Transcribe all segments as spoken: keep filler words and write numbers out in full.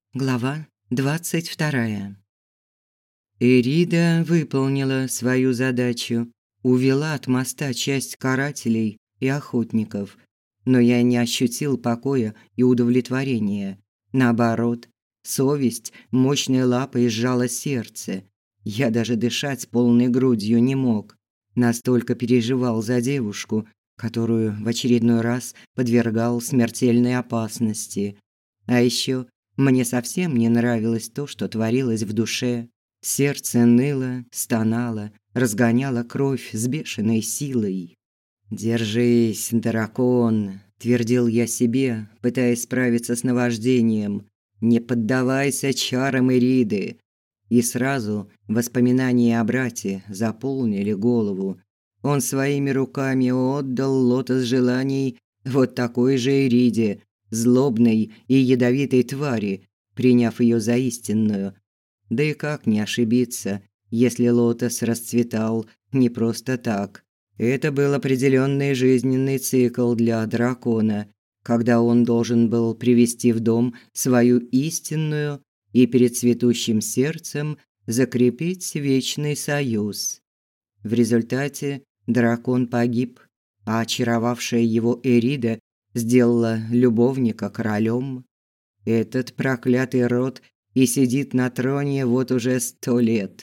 Глава двадцать вторая. Эрида выполнила свою задачу, увела от моста часть карателей и охотников, но я не ощутил покоя и удовлетворения. Наоборот, совесть мощной лапой сжала сердце. Я даже дышать полной грудью не мог. Настолько переживал за девушку, которую в очередной раз подвергал смертельной опасности. А еще мне совсем не нравилось то, что творилось в душе. Сердце ныло, стонало, разгоняло кровь с бешеной силой. «Держись, дракон», – твердил я себе, пытаясь справиться с наваждением. «Не поддавайся чарам Эриды». И сразу воспоминания о брате заполнили голову. Он своими руками отдал лотос желаний вот такой же Эриде, злобной и ядовитой твари, приняв ее за истинную. Да и как не ошибиться, если лотос расцветал не просто так. Это был определенный жизненный цикл для дракона, когда он должен был привести в дом свою истинную и перед цветущим сердцем закрепить вечный союз. В результате дракон погиб, а очаровавшая его Эрида сделала любовника королем. Этот проклятый род и сидит на троне вот уже сто лет.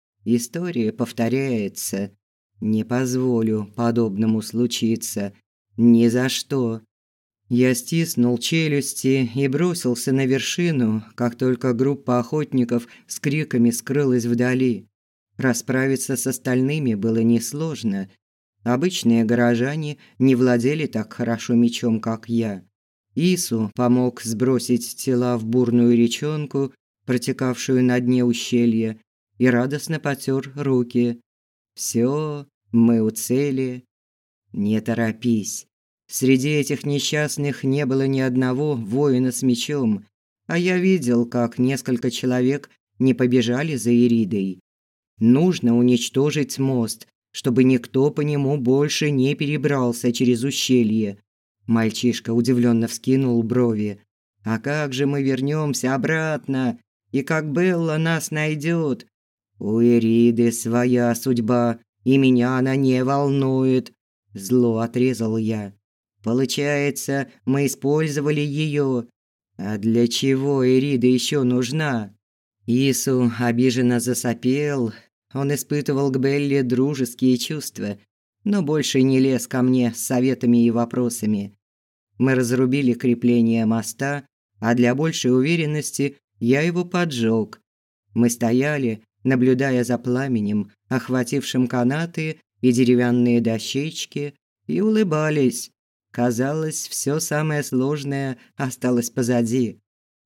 История повторяется. Не позволю подобному случиться. Ни за что. Я стиснул челюсти и бросился на вершину, как только группа охотников с криками скрылась вдали. Расправиться с остальными было несложно. Обычные горожане не владели так хорошо мечом, как я. Ису помог сбросить тела в бурную речонку, протекавшую на дне ущелья, и радостно потер руки. «Всё, мы у цели». «Не торопись. Среди этих несчастных не было ни одного воина с мечом, а я видел, как несколько человек не побежали за Эридой. Нужно уничтожить мост, чтобы никто по нему больше не перебрался через ущелье». Мальчишка удивленно вскинул брови. «А как же мы вернемся обратно? И как Белла нас найдет? У Эриды своя судьба, и меня она не волнует», – зло отрезал я. «Получается, мы использовали ее. А для чего Эрида еще нужна?» Ису обиженно засопел. Он испытывал к Белле дружеские чувства, но больше не лез ко мне с советами и вопросами. Мы разрубили крепление моста, а для большей уверенности я его поджег. Мы стояли, наблюдая за пламенем, охватившим канаты и деревянные дощечки, и улыбались. Казалось, все самое сложное осталось позади.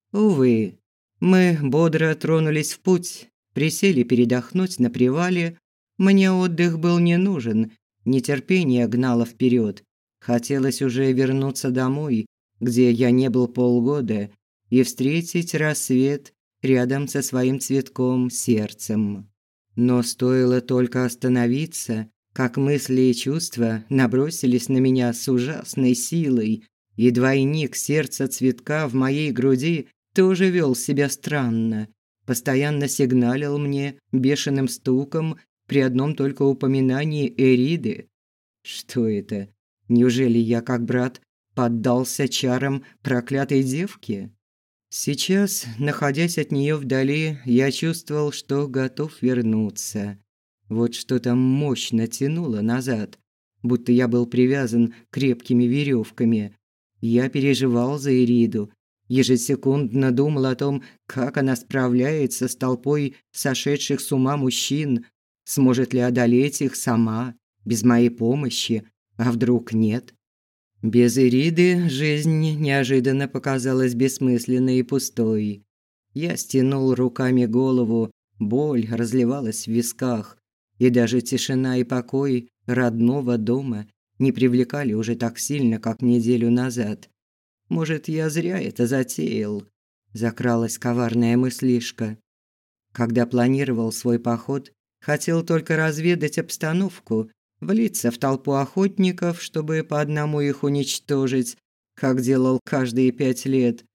Увы, мы бодро тронулись в путь, присели передохнуть на привале. Мне отдых был не нужен, нетерпение гнало вперед. Хотелось уже вернуться домой, где я не был полгода, и встретить рассвет рядом со своим цветком сердцем. Но стоило только остановиться, как мысли и чувства набросились на меня с ужасной силой, и двойник сердца цветка в моей груди тоже вел себя странно, постоянно сигналил мне бешеным стуком при одном только упоминании Эриды. Что это? Неужели я, как брат, поддался чарам проклятой девки? Сейчас, находясь от нее вдали, я чувствовал, что готов вернуться. Вот что-то мощно тянуло назад, будто я был привязан крепкими веревками. Я переживал за Эриду, ежесекундно думал о том, как она справляется с толпой сошедших с ума мужчин, сможет ли одолеть их сама, без моей помощи, а вдруг нет. Без Эриды жизнь неожиданно показалась бессмысленной и пустой. Я стянул руками голову, боль разливалась в висках, и даже тишина и покой родного дома не привлекали уже так сильно, как неделю назад. Может, я зря это затеял? Закралась коварная мыслишка. Когда планировал свой поход, хотел только разведать обстановку, влиться в толпу охотников, чтобы по одному их уничтожить, как делал каждые пять лет.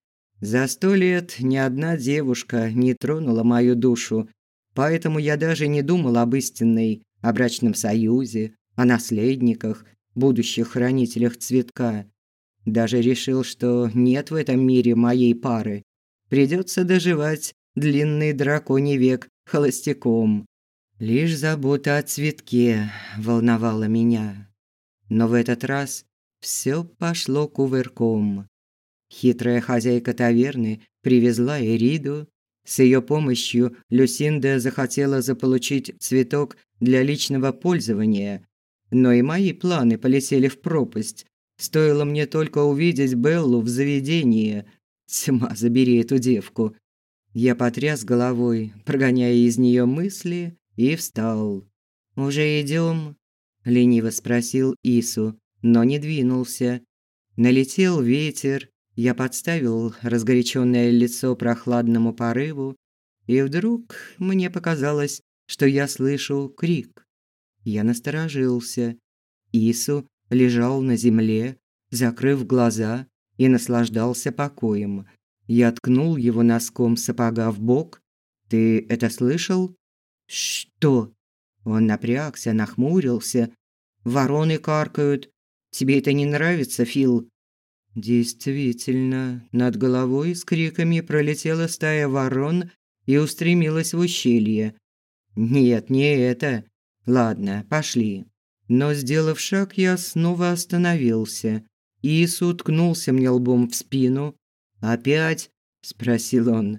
За сто лет ни одна девушка не тронула мою душу, поэтому я даже не думал об истинной, о брачном союзе, о наследниках, будущих хранителях цветка. Даже решил, что нет в этом мире моей пары. Придется доживать длинный драконий век холостяком. Лишь забота о цветке волновала меня. Но в этот раз все пошло кувырком. Хитрая хозяйка таверны привезла Эриду. С ее помощью Люсинда захотела заполучить цветок для личного пользования. Но и мои планы полетели в пропасть. Стоило мне только увидеть Беллу в заведении. Тьма забери эту девку. Я потряс головой, прогоняя из нее мысли, и встал. «Уже идем?» – лениво спросил Ису, но не двинулся. Налетел ветер, я подставил разгоряченное лицо прохладному порыву, и вдруг мне показалось, что я слышу крик. Я насторожился. Ису лежал на земле, закрыв глаза, и наслаждался покоем. Я ткнул его носком сапога в бок. «Ты это слышал?» «Что?» Он напрягся, нахмурился. «Вороны каркают. Тебе это не нравится, Фил?» Действительно, над головой с криками пролетела стая ворон и устремилась в ущелье. «Нет, не это. Ладно, пошли». Но, сделав шаг, я снова остановился. Ису уткнулся мне лбом в спину. «Опять?» – спросил он.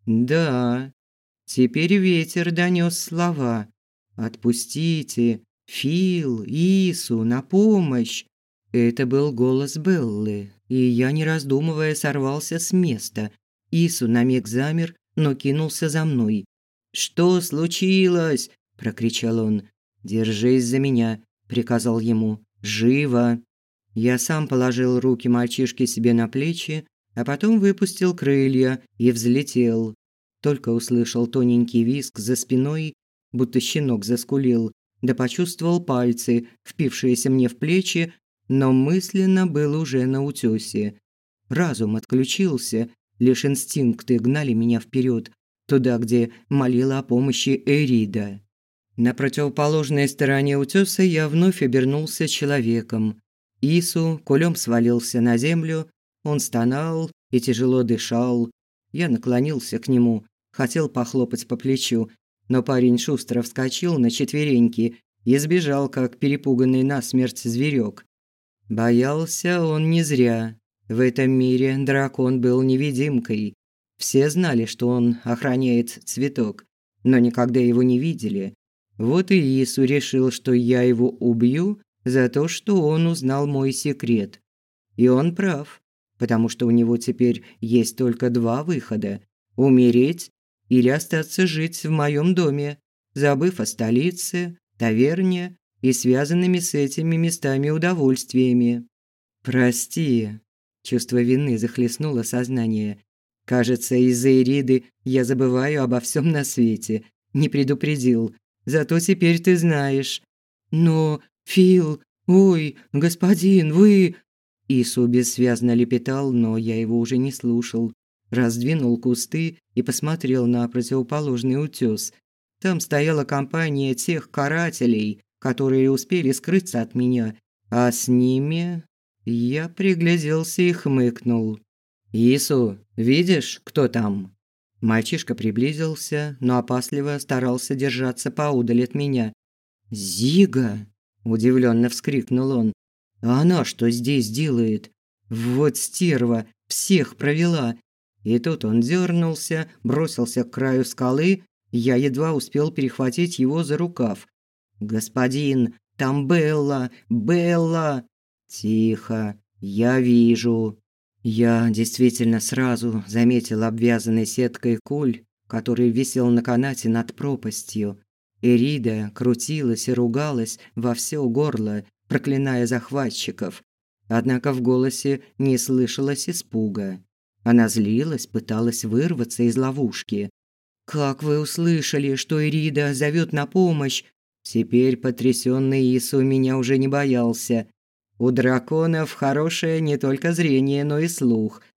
«Да». Теперь ветер донёс слова. «Отпустите! Фил! Ису! На помощь!» Это был голос Беллы, и я, не раздумывая, сорвался с места. Ису на миг замер, но кинулся за мной. «Что случилось?» – прокричал он. «Держись за меня», – приказал ему. «Живо!» Я сам положил руки мальчишки себе на плечи, а потом выпустил крылья и взлетел. Только услышал тоненький визг за спиной, будто щенок заскулил, да почувствовал пальцы, впившиеся мне в плечи, но мысленно был уже на утёсе. Разум отключился, лишь инстинкты гнали меня вперед, туда, где молила о помощи Эрида. На противоположной стороне утёса я вновь обернулся человеком. Ису кулём свалился на землю, он стонал и тяжело дышал. Я наклонился к нему, хотел похлопать по плечу, но парень шустро вскочил на четвереньки и сбежал, как перепуганный насмерть зверёк. Боялся он не зря. В этом мире дракон был невидимкой. Все знали, что он охраняет цветок, но никогда его не видели. Вот и Ису решил, что я его убью за то, что он узнал мой секрет. И он прав, потому что у него теперь есть только два выхода – умереть или остаться жить в моем доме, забыв о столице, таверне и связанными с этими местами удовольствиями. «Прости», – чувство вины захлестнуло сознание. «Кажется, из-за Эриды я забываю обо всем на свете. Не предупредил. Зато теперь ты знаешь». «Но, Фил, ой, господин, вы...» Ису бессвязно лепетал, но я его уже не слушал. Раздвинул кусты и посмотрел на противоположный утёс. Там стояла компания тех карателей, которые успели скрыться от меня, а с ними... Я пригляделся и хмыкнул. «Ису, видишь, кто там?» Мальчишка приблизился, но опасливо старался держаться поодаль от меня. «Зига!» – удивленно вскрикнул он. «А она что здесь делает? Вот стерва, всех провела!» И тут он дернулся, бросился к краю скалы, я едва успел перехватить его за рукав. «Господин, там Белла! Белла!» «Тихо, я вижу». Я действительно сразу заметил обвязанный сеткой куль, который висел на канате над пропастью. Эрида крутилась и ругалась во всё горло, проклиная захватчиков. Однако в голосе не слышалось испуга. Она злилась, пыталась вырваться из ловушки. «Как вы услышали, что Эрида зовёт на помощь?» Теперь потрясённый Ису меня уже не боялся. У драконов хорошее не только зрение, но и слух.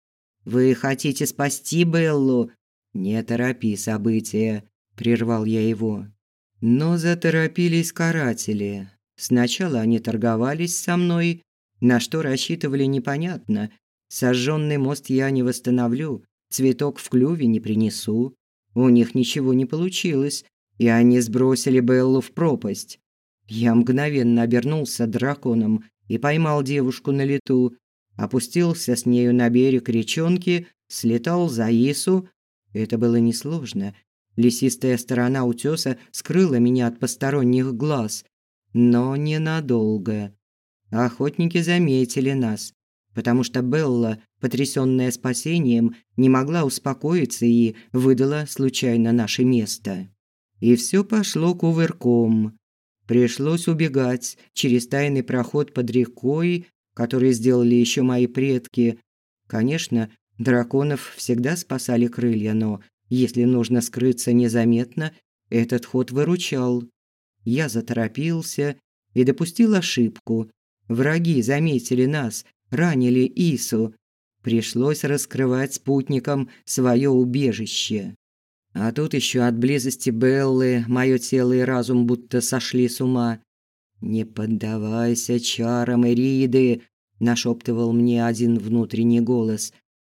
Вы хотите спасти Беллу? Не торопи события, прервал я его. Но заторопились каратели. Сначала они торговались со мной, на что рассчитывали непонятно. Сожженный мост я не восстановлю, цветок в клюве не принесу. У них ничего не получилось, и они сбросили Беллу в пропасть. Я мгновенно обернулся драконом и поймал девушку на лету, опустился с нею на берег речонки, слетал за Ису. Это было несложно. Лесистая сторона утёса скрыла меня от посторонних глаз, но ненадолго. Охотники заметили нас, потому что Белла, потрясённая спасением, не могла успокоиться и выдала случайно наше место. И всё пошло кувырком. Пришлось убегать через тайный проход под рекой, который сделали ещё мои предки. Конечно, драконов всегда спасали крылья, но если нужно скрыться незаметно, этот ход выручал. Я заторопился и допустил ошибку. Враги заметили нас, ранили Ису. Пришлось раскрывать спутникам своё убежище. А тут еще от близости Беллы моё тело и разум будто сошли с ума. «Не поддавайся чарам Эриды», – нашептывал мне один внутренний голос.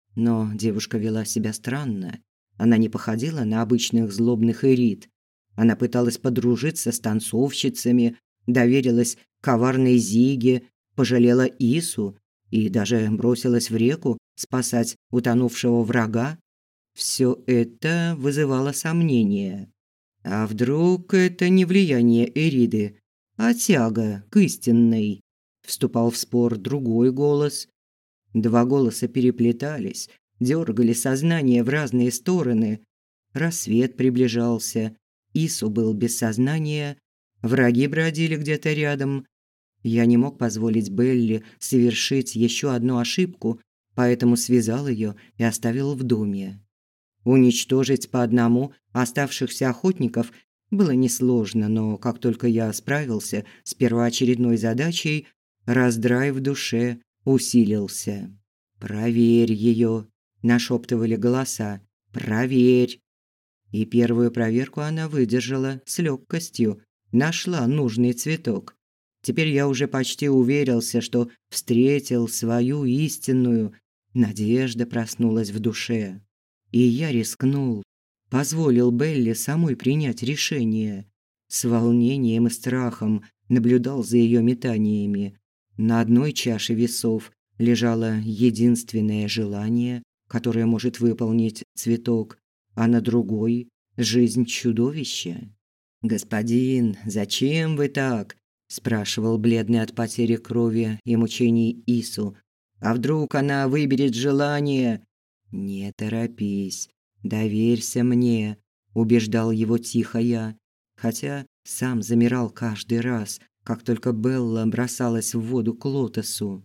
Но девушка вела себя странно. Она не походила на обычных злобных Эрид. Она пыталась подружиться с танцовщицами, доверилась коварной Зиге, пожалела Ису и даже бросилась в реку спасать утонувшего врага. Всё это вызывало сомнения. А вдруг это не влияние Эриды, а тяга к истинной? Вступал в спор другой голос. Два голоса переплетались, дёргали сознание в разные стороны. Рассвет приближался. Ису был без сознания. Враги бродили где-то рядом. Я не мог позволить Белле совершить ещё одну ошибку, поэтому связал её и оставил в доме. Уничтожить по одному оставшихся охотников было несложно, но как только я справился с первоочередной задачей, раздрай в душе усилился. «Проверь её», – нашептывали голоса, «проверь». И первую проверку она выдержала с легкостью, нашла нужный цветок. Теперь я уже почти уверился, что встретил свою истинную. Надежда проснулась в душе. И я рискнул, позволил Белле самой принять решение. С волнением и страхом наблюдал за её метаниями. На одной чаше весов лежало единственное желание, которое может выполнить цветок, а на другой – жизнь чудовища. «Господин, зачем вы так?» – спрашивал бледный от потери крови и мучений Ису. «А вдруг она выберет желание?» «Не торопись, доверься мне», – убеждал его тихо я, хотя сам замирал каждый раз, как только Белла бросалась в воду к лотосу.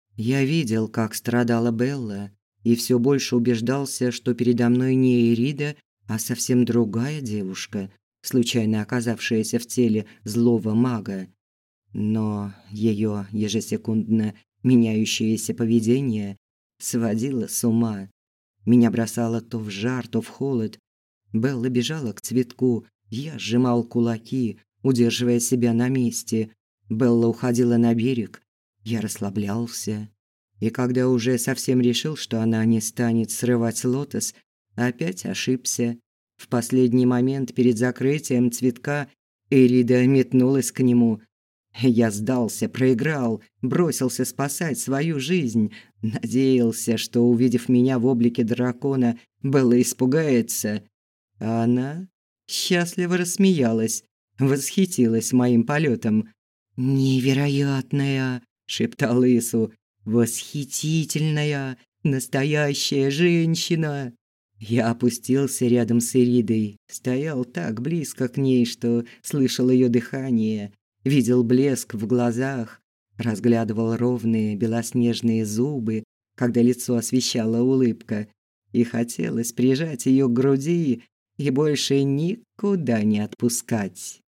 Я видел, как страдала Белла, и все больше убеждался, что передо мной не Эрида, а совсем другая девушка, случайно оказавшаяся в теле злого мага. Но ее ежесекундно меняющееся поведение сводило с ума. Меня бросало то в жар, то в холод. Белла бежала к цветку, я сжимал кулаки, удерживая себя на месте. Белла уходила на берег, я расслаблялся. И когда уже совсем решил, что она не станет срывать лотос, опять ошибся. В последний момент перед закрытием цветка Эрида метнулась к нему. Я сдался, проиграл, бросился спасать свою жизнь. Надеялся, что, увидев меня в облике дракона, Белла испугается. А она счастливо рассмеялась, восхитилась моим полетом. «Невероятная!» – шептал Ису. «Восхитительная! Настоящая женщина!» Я опустился рядом с Эридой, стоял так близко к ней, что слышал ее дыхание, видел блеск в глазах, разглядывал ровные белоснежные зубы, когда лицо освещала улыбка, и хотелось прижать ее к груди и больше никуда не отпускать.